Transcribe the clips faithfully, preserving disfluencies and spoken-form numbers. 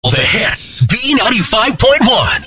The hits. B ninety-five point one.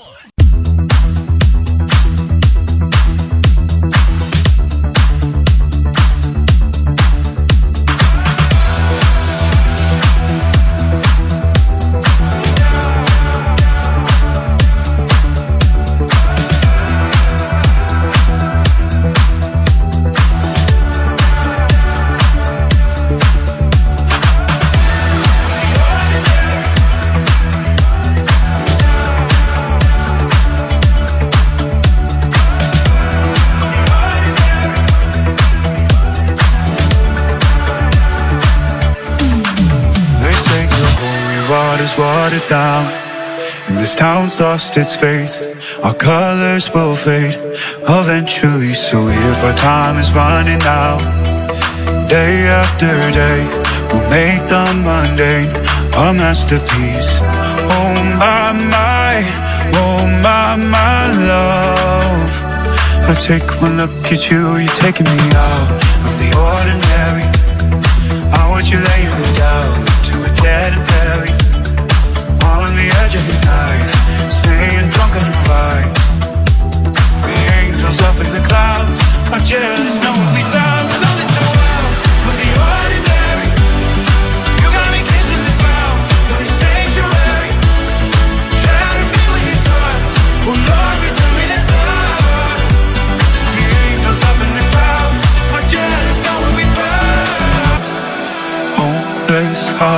Watered down, and this town's lost its faith. Our colors will fade eventually. So if our time is running out, day after day, we'll make the mundane a masterpiece. Oh my, my, oh my, my love, I take one look at you, you're taking me out of the ordinary. I want you laying me down to a dead and buried on the edge of your knife, staying drunk on your ride. The angels up in the clouds are jealous, know what we found. Something so wild, but the ordinary. You got me kissing the ground, but the sanctuary. Trying to be with your time. Oh Lord, return me to time. The angels up in the clouds are jealous, know what we found. Hopeless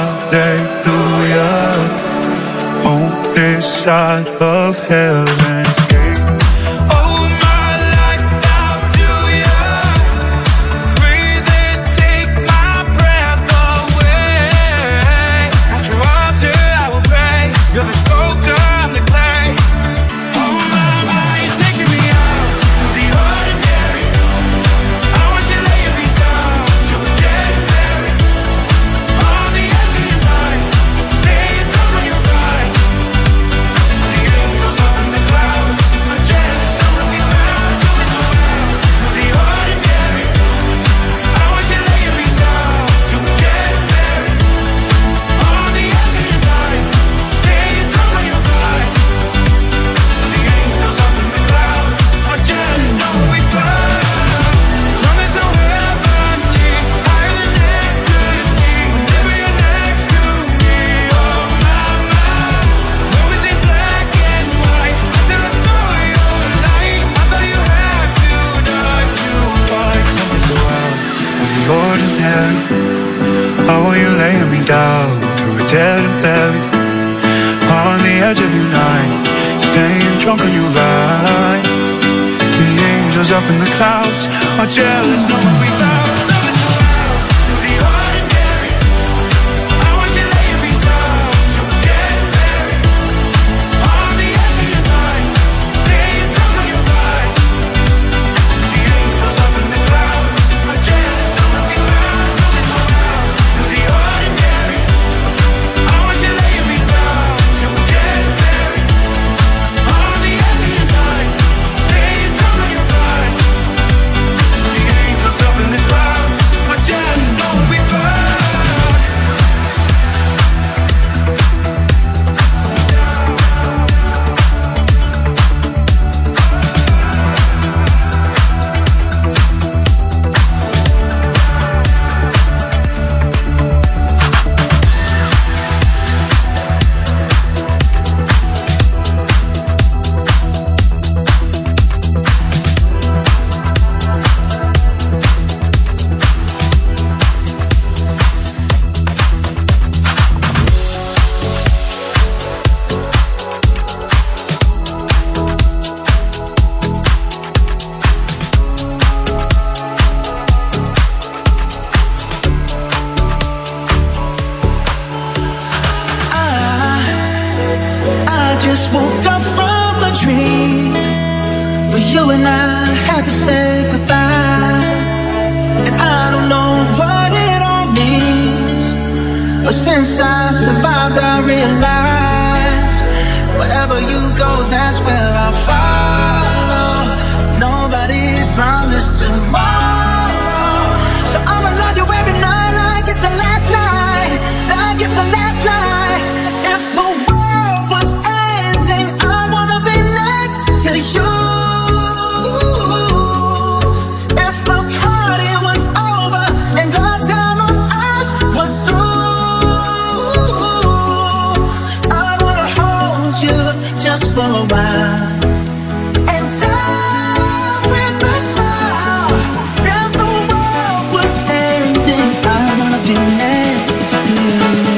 hallelujah on this side of heaven's gate. Oh, my life, I'll do ya. Breathe and take my breath away. At your altar, I will pray. You're the sculptor, I'm the clay. Oh, my, my, you're taking me out of the ordinary. I want you laying me down to a dead and buried on the edge of your night, staying drunk on your ride. How are you laying me down to a dead and buried on the edge of your night, staying drunk on your ride. The angels up in the clouds are jealous, know what we found. just woke up from a dream where you and I had to say goodbye. And I don't know what it all means, but since I survived I realized wherever you go, that's where I'll follow. Nobody's promised tomorrow, so I'ma love you every night like it's the last night, like it's the last night. If the world for a while. And time with a smile. If the world was ending, I wanna be next to you.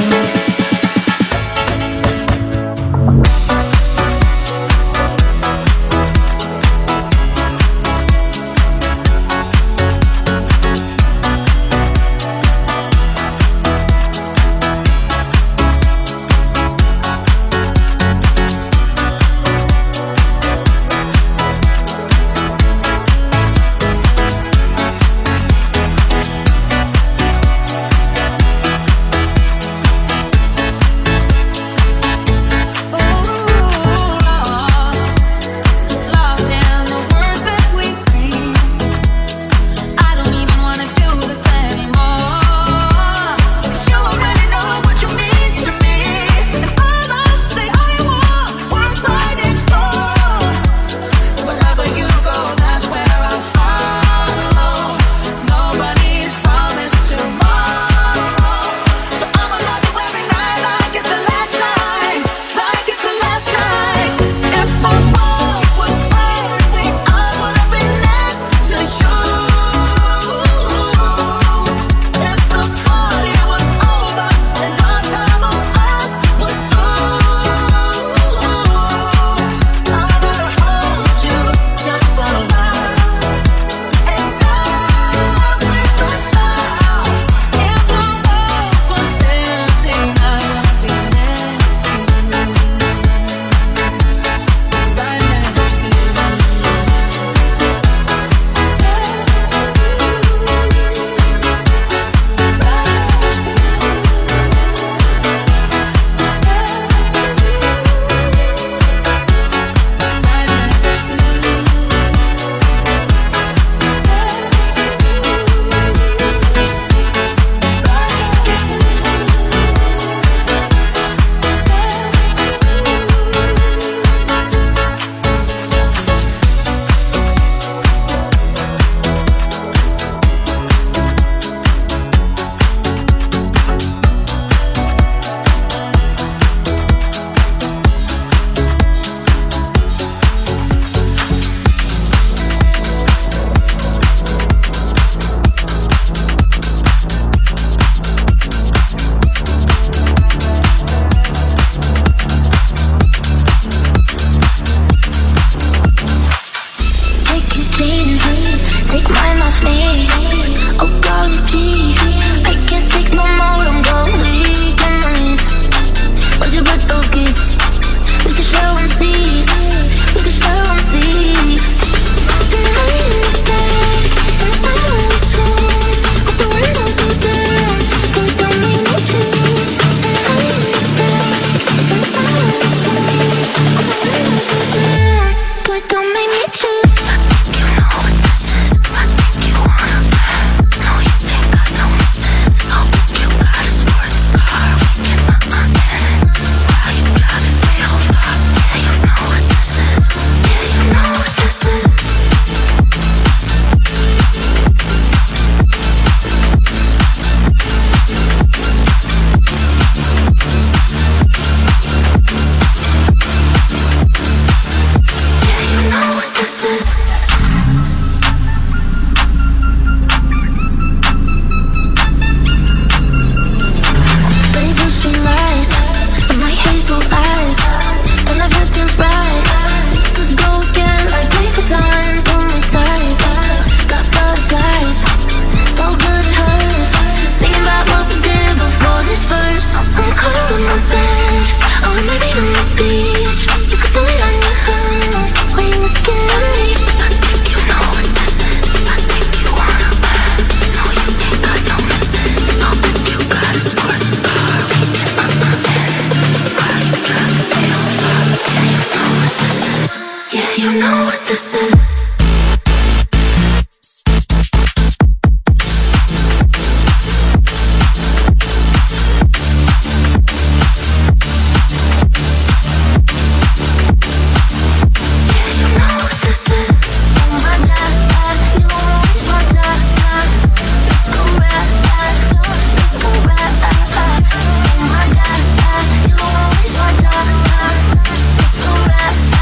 Let's go back.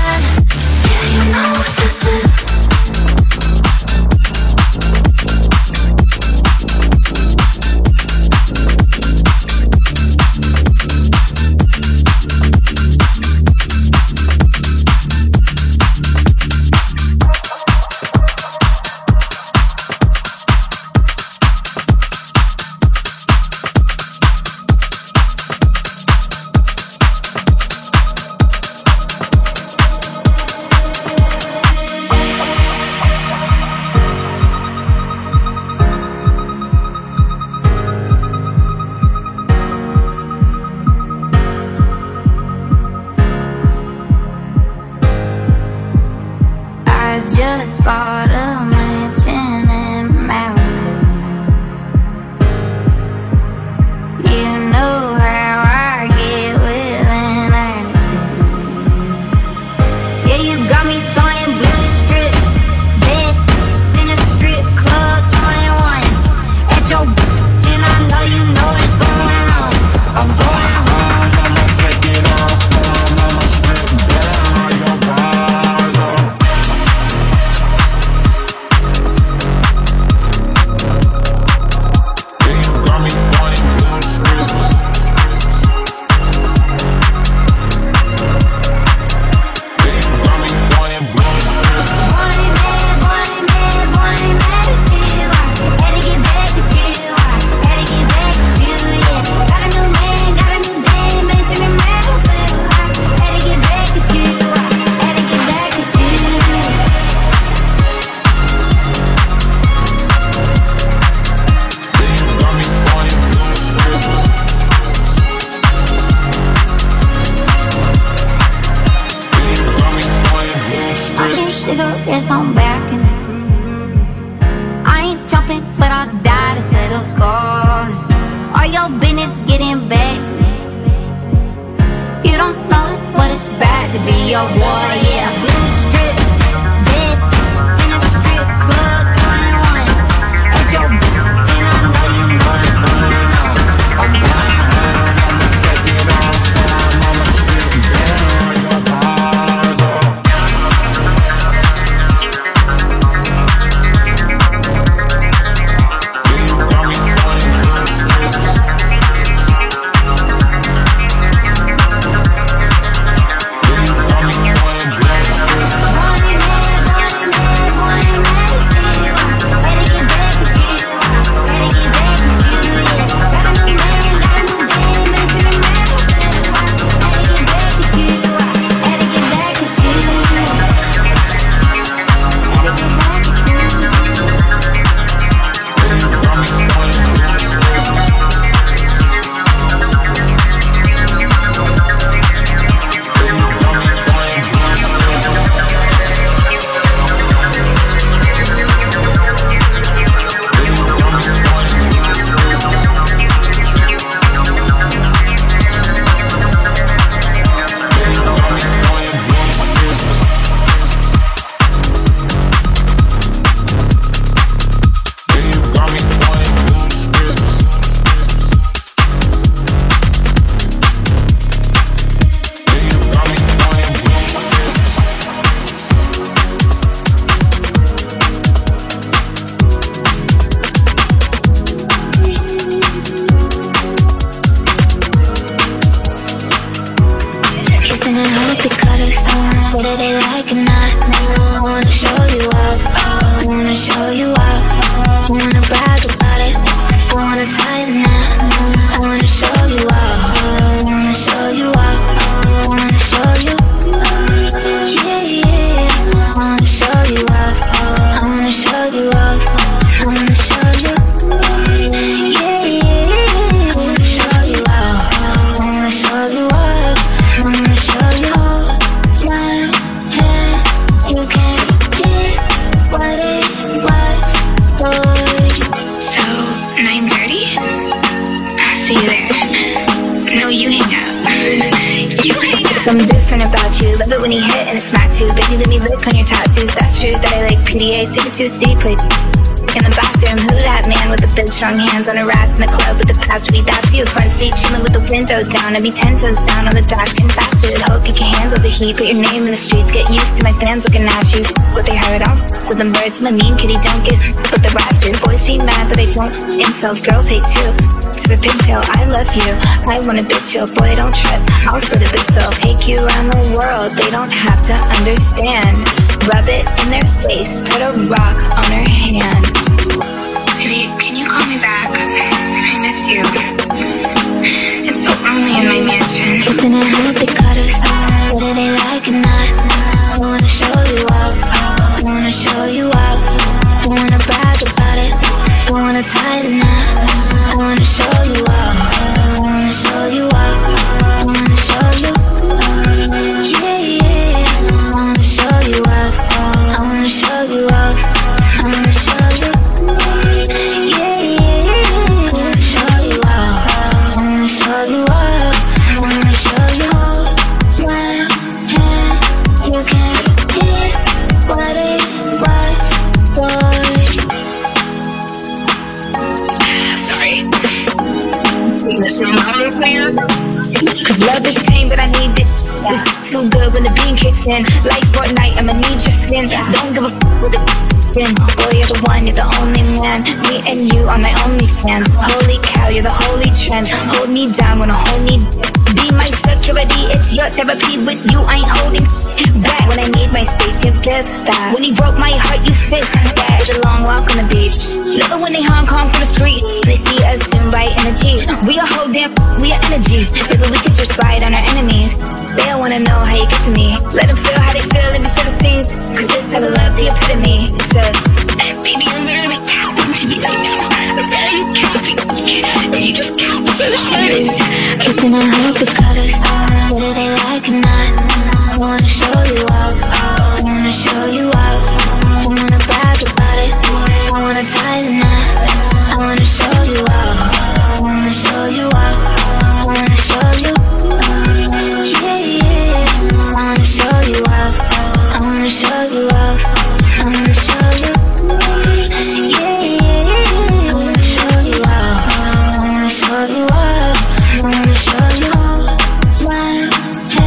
just bought a mansion in Malibu. You know how I get with an attitude. Yeah, you got me throwing blue strips, bed in a strip club, throwing ones at your and I know you know what's going on. I'm going home, I'ma take it off, I'ma strip down your bars on. Yeah, you got me throwing blue strips. Yeah, you got me throwing blue strips. Boy, mad, boy, mad, boy, mad at you. I had to get back at you. I had to get back at you, yeah. Got a new man, got a new dame, mention in Malibu. I had to get back at you. I had to get back at you. Yeah, you got me throwing blue strips. Yeah, you got me throwing blue strips. Cigarettes on back and I ain't jumping, but I'll die to settle scores. All your business getting back to me. You don't know what it's bad to be your boy, yeah. Blue strips, dead in a strip club, throwing ones at your and I know you know what's going on. I'm going home, I'ma take it off, I'ma strip down your bars off. Yeah, you got me throwing blue strips. Yeah, you got me throwing blue strips. Boy, mad, boy, mad, boy, mad at you. I had to get back at you. I had to get back at you, yeah. Got a new man, got a new dame, mention in Malibu. I had to get back at you. I had to get back at you. Had to get back at you. Yeah, you got me throwing blue strips. Yeah, you got me throwing blue strips. Yeah, you got me throwing blue strips. Yeah, you got me throwing blue strips. Yeah, you got me throwing blue strips. Yeah, you got me throwing blue strips. Kissing and hope it cut us off, whether they like it or not. I wanna show you off, I wanna show you off. I wanna brag about it, I wanna tie the knot. I wanna show you off, I wanna show you off. I wanna show you, yeah, yeah. I wanna show you off, I wanna show you off. I wanna show you, yeah, yeah. I wanna show you off, I wanna show you off. I wanna show you my hand. You can't get what it was, boy. So, nine thirty? I'll see you there. No, you hang out. You hang out. Something different about you. Love it when you hit and it smacks you. Baby, let me lick on your tattoos. That's true that I like P D A. Take it to a city place. In the bathroom, who that man with the big strong hands on her ass in the club with the past beat? That's you, front seat chilling with the window down. I'd be ten toes down on the dash, getting fast food. Hope you can handle the heat. Put your name in the streets, get used to my fans looking at you. What they heard on with them birds, I'm a mean kitty, don't get with the rats. Your boys be mad that I don't incels, girls hate too. To the pigtail, I love you. I wanna bitch you, boy, don't trip. I'll split a big bill, take you around the world. They don't have to understand. Rub it in their face, put a rock on her hand. Baby, can you call me back? I miss you. It's so lonely in my mansion. Kissing and hope it cut us off, whether they like it or not. I wanna show you off, I wanna show you off. I wanna brag about it, I wanna tie the knot. I wanna show you off, I wanna show you off. I wanna show you, yeah, yeah. I wanna show you off, I wanna show you sin. Like Fortnite, I'ma need your skin. Don't give a f with the bin. Boy, you're the one, you're the only man. Me and you are my only fans. Holy cow, you're the holy trend. Hold me down when I hold me. Be my security, it's your therapy. With you, I ain't holding back. When I need my space, you give that. When you broke my heart, you fixed that. Did a long walk on the beach. Love it when they Hong Kong from the street. They see us soon by energy. We are whole damn, we are energy. Baby, we could just ride on our enemies. They don't wanna know how you get to me. Let them feel how they feel in the Philistines. Cause this type of love's the epitome. Said, baby, I'm really counting to be right now. I'm really counting. And you just count so hard. Kissing and hope it cut us. Whether they like or not, I wanna show you up. I wanna show you up. I wanna brag about it. I wanna tie the knot. I wanna show you up. I wanna show you up. I wanna show you. Yeah, yeah. I wanna show you up. I wanna show you up. I wanna show you. Yeah, yeah. I wanna show you up. I wanna show you up. I wanna show you. One hand.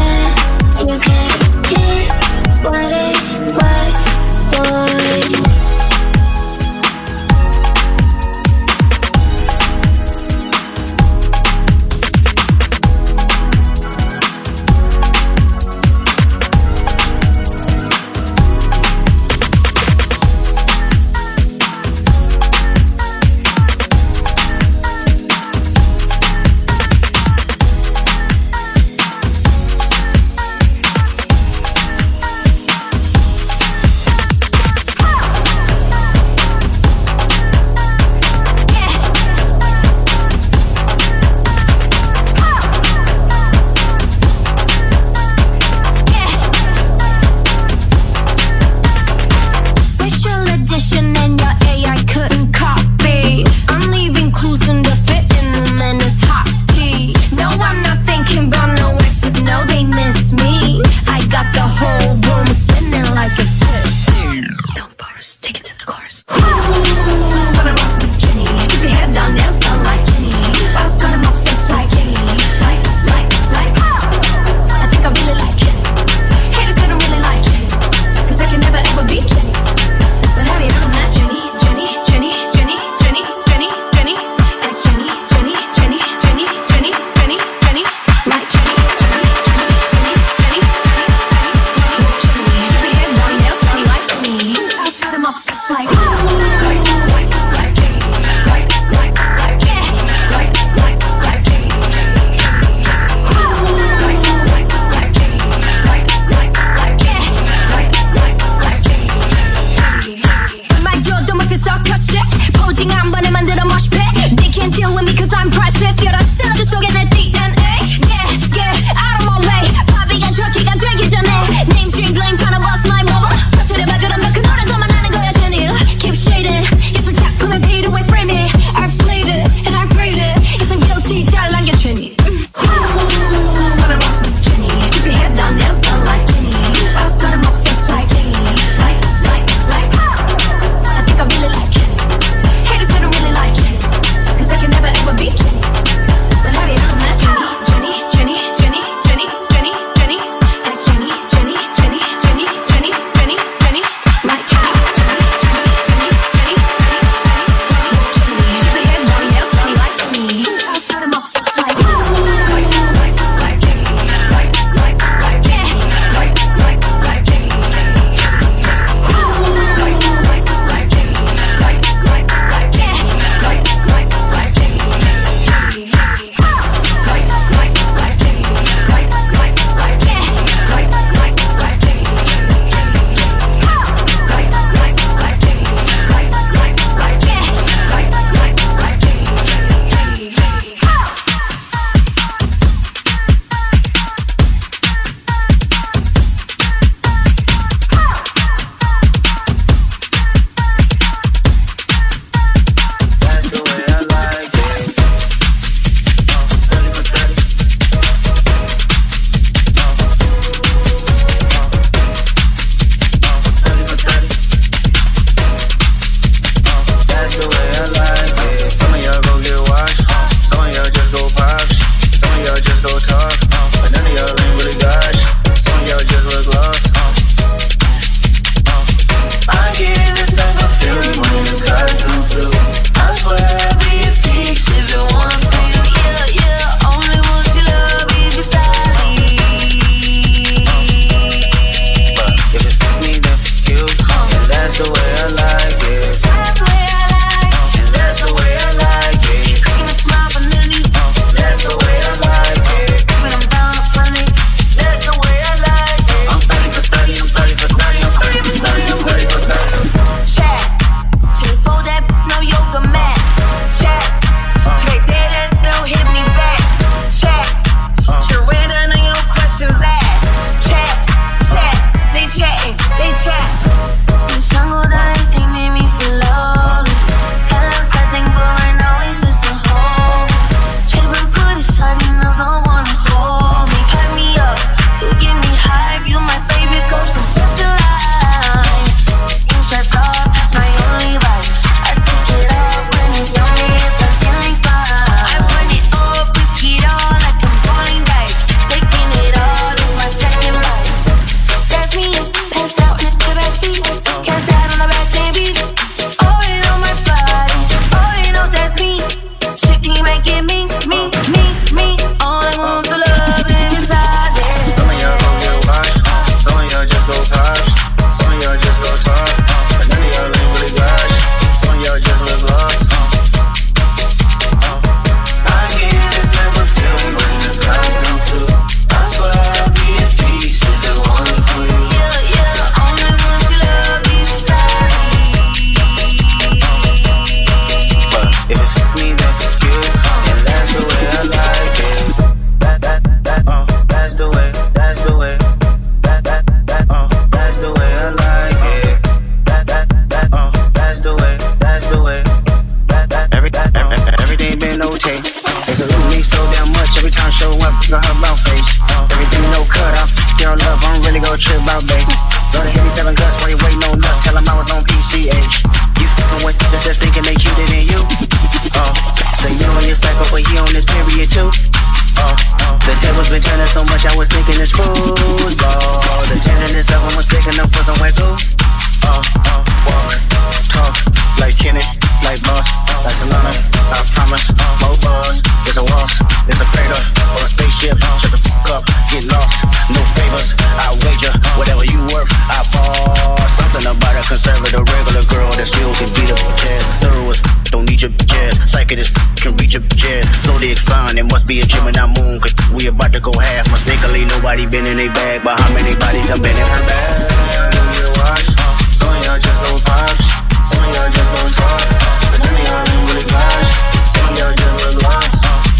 trip out, babe. Go to eighty-seven guts while you waiting on us. Tell them I was on P C H. You f***ing with just just thinking they cuter than you. Oh, so you on your cycle, but he on this period too. Oh, the table's been turning so much I was thinking it's food. Oh, the tenderness of them was thick enough for some wet glue. Oh, oh, walk, talk, like Kenny, like Boss, like Solana, I promise, more buzz, there's a waltz, there's a crater, or a spaceship, shut the fuck up, get lost, no favors, I wager, whatever you worth, I fall, something about a conservative regular girl that still can beat up jazz, thorough as don't need your jazz, psychic as can reach your jazz, zodiac sign, it must be a Gemini moon, cause we about to go half, mistakenly nobody been in a bag, but how many bodies done been in her bag, I need to watch. Some of y'all just gon' pops, some of y'all just gon' talk, but none of y'all ain't really gosh, some of y'all just look lost.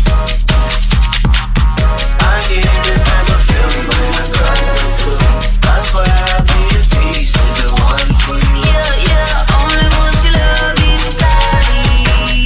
I get this type of feeling when I cross the foot. That's why I be a piece of the one for you. Yeah, yeah, only want your love inside me.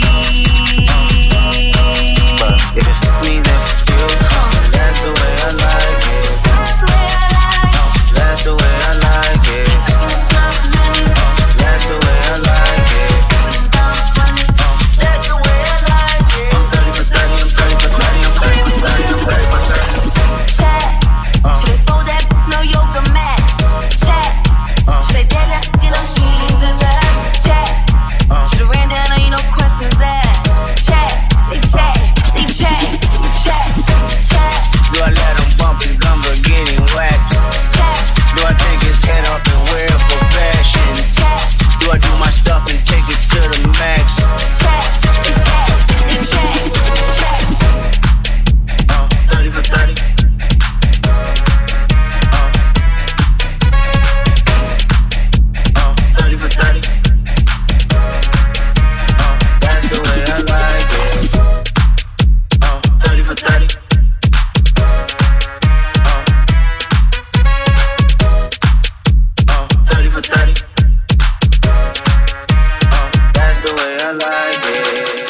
But if it's me, then you, that's the way I like it. That's the way I like it. That's the way I like it. That's the way I like it. I'm thirty for thirty, I'm thirty for thirty, I'm thirty for thirty, I'm thirty for thirty. Chat. Should they fold that no yoga mat? Chat. Should they dead that get those jeans and that? Chat. Should have ran down, ain't no questions asked. Chat. They chat. They chat. Chat. Chat. Do I let them bump his gumbo getting whacked? Chat. Do I take his head off and wear it for fashion? Chat. Do I do my stuff and take it to the max? Chat. They chat. They chat. Chat. Uh, thirty for thirty. Uh, uh, thirty for thirty. Uh, that's the way I like it. Uh, thirty for thirty. Uh, uh, thirty for thirty. Uh, that's the way I like it.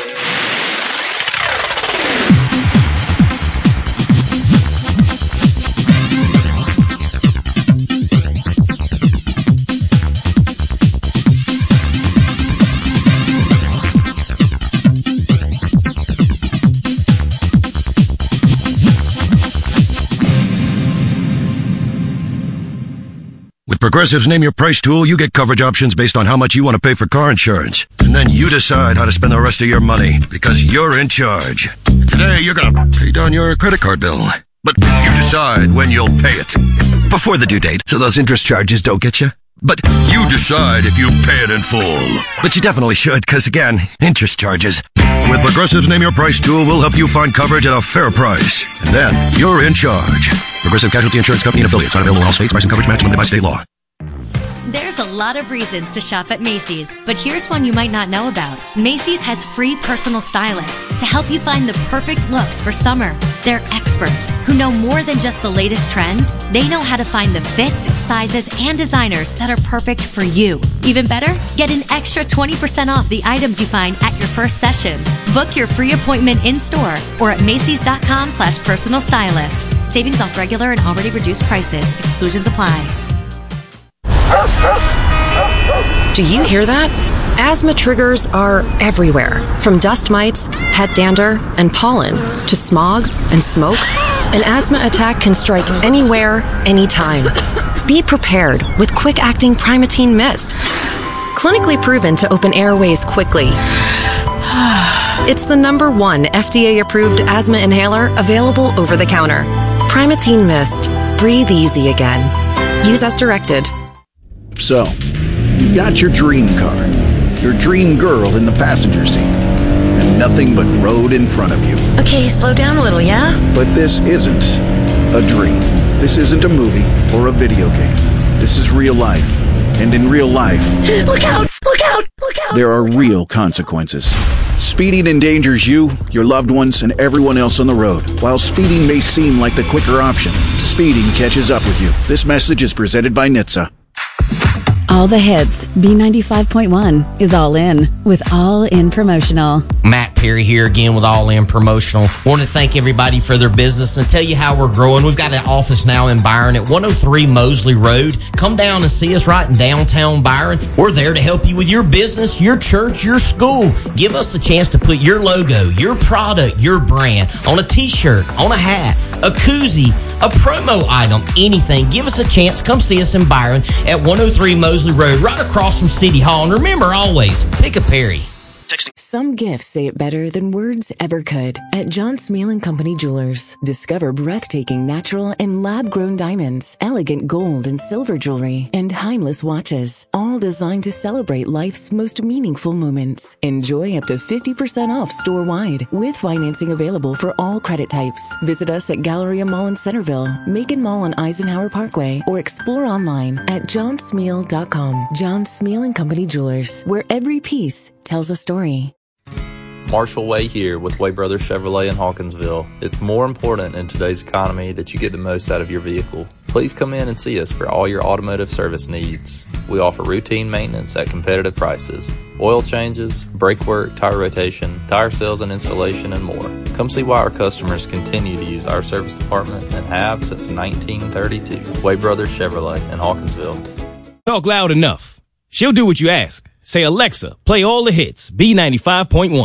With Progressive's Name Your Price tool, you get coverage options based on how much you want to pay for car insurance. And then you decide how to spend the rest of your money, because you're in charge. Today, you're gonna pay down your credit card bill. But you decide when you'll pay it. Before the due date, so those interest charges don't get you. But you decide if you pay it in full. But you definitely should, because again, interest charges. With Progressive's Name Your Price tool, we'll help you find coverage at a fair price. And then, you're in charge. Progressive Casualty Insurance Company and affiliates. Not available in all states. Price and coverage match limited by state law. There's a lot of reasons to shop at Macy's, but here's one you might not know about. Macy's has free personal stylists to help you find the perfect looks for summer. They're experts who know more than just the latest trends. They know how to find the fits, sizes, and designers that are perfect for you. Even better, get an extra twenty percent off the items you find at your first session. Book your free appointment in-store or at Macys.com slash personal stylist. Savings off regular and already reduced prices. Exclusions apply. Do you hear that? Asthma triggers are everywhere, from dust mites, pet dander, and pollen, to smog and smoke. An asthma attack can strike anywhere, anytime. Be prepared with quick-acting Primatene Mist. Clinically proven to open airways quickly. It's the number one F D A-approved asthma inhaler available over the counter. Primatene Mist. Breathe easy again. Use as directed. So, you've got your dream car, your dream girl in the passenger seat, and nothing but road in front of you. Okay, slow down a little, yeah? But this isn't a dream. This isn't a movie or a video game. This is real life. And in real life, look out! Look out! Look out! There are real consequences. Speeding endangers you, your loved ones, and everyone else on the road. While speeding may seem like the quicker option, speeding catches up with you. This message is presented by N H T S A. All the hits. B ninety-five point one is all in with All In Promotional. Matt Perry here again with All In Promotional. Want to thank everybody for their business and tell you how we're growing. We've got an office now in Byron at one oh three Mosley Road. Come down and see us right in downtown Byron. We're there to help you with your business, your church, your school. Give us a chance to put your logo, your product, your brand on a t-shirt, on a hat, a koozie, a promo item, anything. Give us a chance. Come see us in Byron at one oh three Mosley Road, right across from City Hall. And remember, always, pick a Perry. Some gifts say it better than words ever could. At John Smeal and Company Jewelers, discover breathtaking natural and lab-grown diamonds, elegant gold and silver jewelry, and timeless watches, all designed to celebrate life's most meaningful moments. Enjoy up to fifty percent off store-wide, with financing available for all credit types. Visit us at Galleria Mall in Centerville, Macon Mall on Eisenhower Parkway, or explore online at john smeal dot com. John Smeal and Company Jewelers, where every piece tells a story. Marshall Way here with Way Brothers Chevrolet in Hawkinsville. It's more important in today's economy that you get the most out of your vehicle. Please come in and see us for all your automotive service needs. We offer routine maintenance at competitive prices, oil changes, brake work, tire rotation, tire sales and installation, and more. Come see why our customers continue to use our service department and have since nineteen thirty-two. Way Brothers Chevrolet in Hawkinsville. Talk loud enough. She'll do what you ask. Say, Alexa, play all the hits. B ninety-five point one.